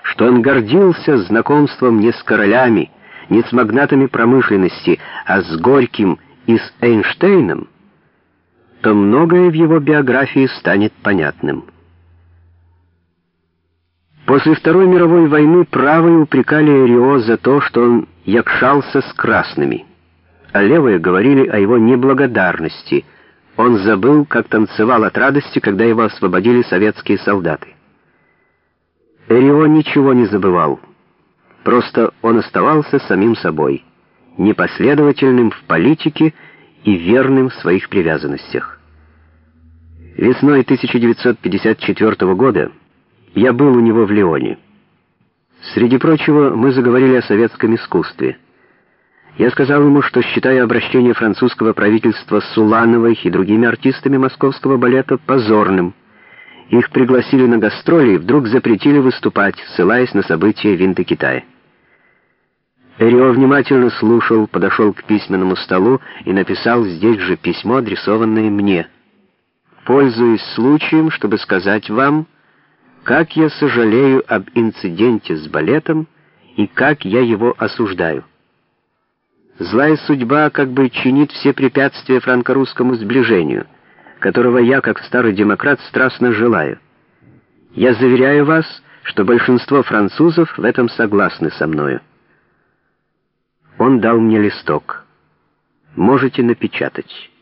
что он гордился знакомством не с королями, не с магнатами промышленности, а с Горьким и с Эйнштейном, то многое в его биографии станет понятным. После Второй мировой войны правые упрекали Эррио за то, что он якшался с красными, а левые говорили о его неблагодарности. Он забыл, как танцевал от радости, когда его освободили советские солдаты. Эррио ничего не забывал. Просто он оставался самим собой, непоследовательным в политике и верным в своих привязанностях. Весной 1954 года я был у него в Лионе. Среди прочего, мы заговорили о советском искусстве. Я сказал ему, что считаю обращение французского правительства с Улановой и другими артистами московского балета позорным. Их пригласили на гастроли и вдруг запретили выступать, ссылаясь на события в Индокитае. Эррио внимательно слушал, подошел к письменному столу и написал здесь же письмо, адресованное мне. «Пользуюсь случаем, чтобы сказать вам, как я сожалею об инциденте с балетом и как я его осуждаю. Злая судьба как бы чинит все препятствия франко-русскому сближению, которого я, как старый демократ, страстно желаю. Я заверяю вас, что большинство французов в этом согласны со мною». Он дал мне листок. «Можете напечатать».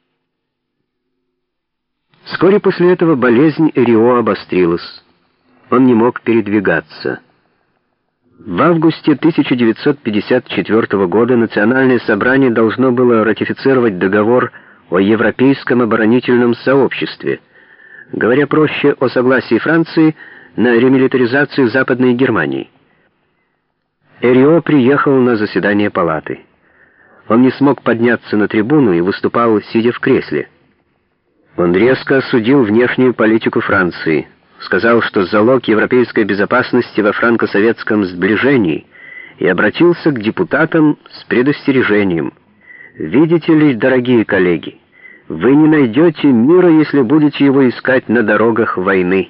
Вскоре после этого болезнь Эррио обострилась. Он не мог передвигаться. В августе 1954 года Национальное собрание должно было ратифицировать договор о Европейском оборонительном сообществе, говоря проще, о согласии Франции на ремилитаризацию Западной Германии. Эррио приехал на заседание палаты. Он не смог подняться на трибуну и выступал, сидя в кресле. Он резко осудил внешнюю политику Франции, сказал, что залог европейской безопасности во франко-советском сближении, и обратился к депутатам с предостережением. «Видите ли, дорогие коллеги, вы не найдете мира, если будете его искать на дорогах войны».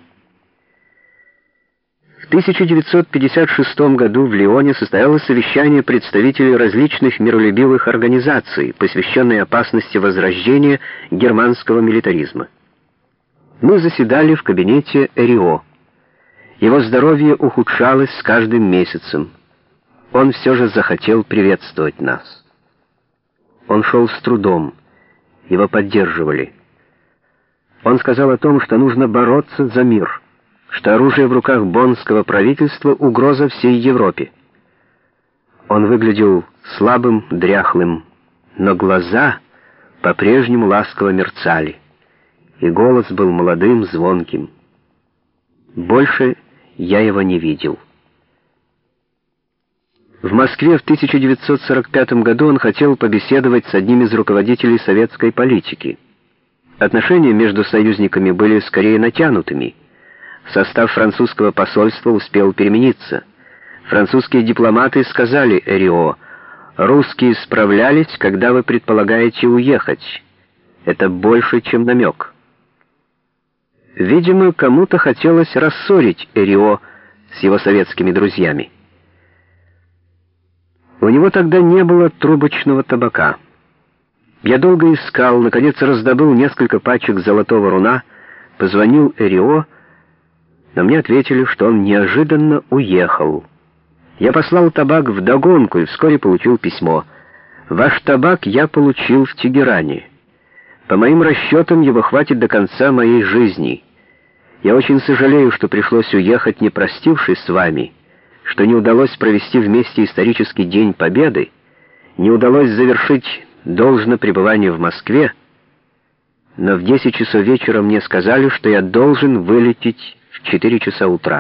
В 1956 году в Лионе состоялось совещание представителей различных миролюбивых организаций, посвященное опасности возрождения германского милитаризма. Мы заседали в кабинете Эррио. Его здоровье ухудшалось с каждым месяцем. Он все же захотел приветствовать нас. Он шел с трудом. Его поддерживали. Он сказал о том, что нужно бороться за мир, что оружие в руках боннского правительства — угроза всей Европе. Он выглядел слабым, дряхлым, но глаза по-прежнему ласково мерцали, и голос был молодым, звонким. Больше я его не видел. В Москве в 1945 году он хотел побеседовать с одним из руководителей советской политики. Отношения между союзниками были скорее натянутыми. Состав французского посольства успел перемениться. Французские дипломаты сказали Эррио: «Русские справлялись, когда вы предполагаете уехать. Это больше, чем намек». Видимо, кому-то хотелось рассорить Эррио с его советскими друзьями. У него тогда не было трубочного табака. Я долго искал, наконец раздобыл несколько пачек золотого руна, позвонил Эррио, но мне ответили, что он неожиданно уехал. Я послал табак вдогонку и вскоре получил письмо. «Ваш табак я получил в Тегеране. По моим расчетам, его хватит до конца моей жизни. Я очень сожалею, что пришлось уехать, не простившись с вами, что не удалось провести вместе исторический День Победы, не удалось завершить должное пребывание в Москве, но в 10 часов вечера мне сказали, что я должен вылететь в 4 часа утра».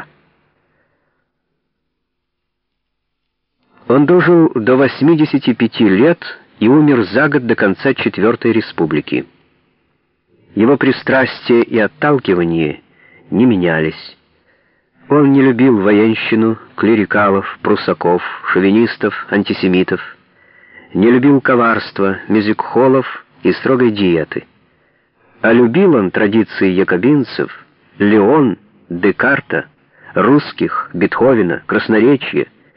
Он дожил до 85 лет и умер за год до конца Четвертой Республики. Его пристрастие и отталкивание не менялись. Он не любил военщину, клерикалов, прусаков, шовинистов, антисемитов, не любил коварства, мюзик-холлов и строгой диеты. А любил он традиции якобинцев, Леон, Декарта, русских, Бетховена, красноречие.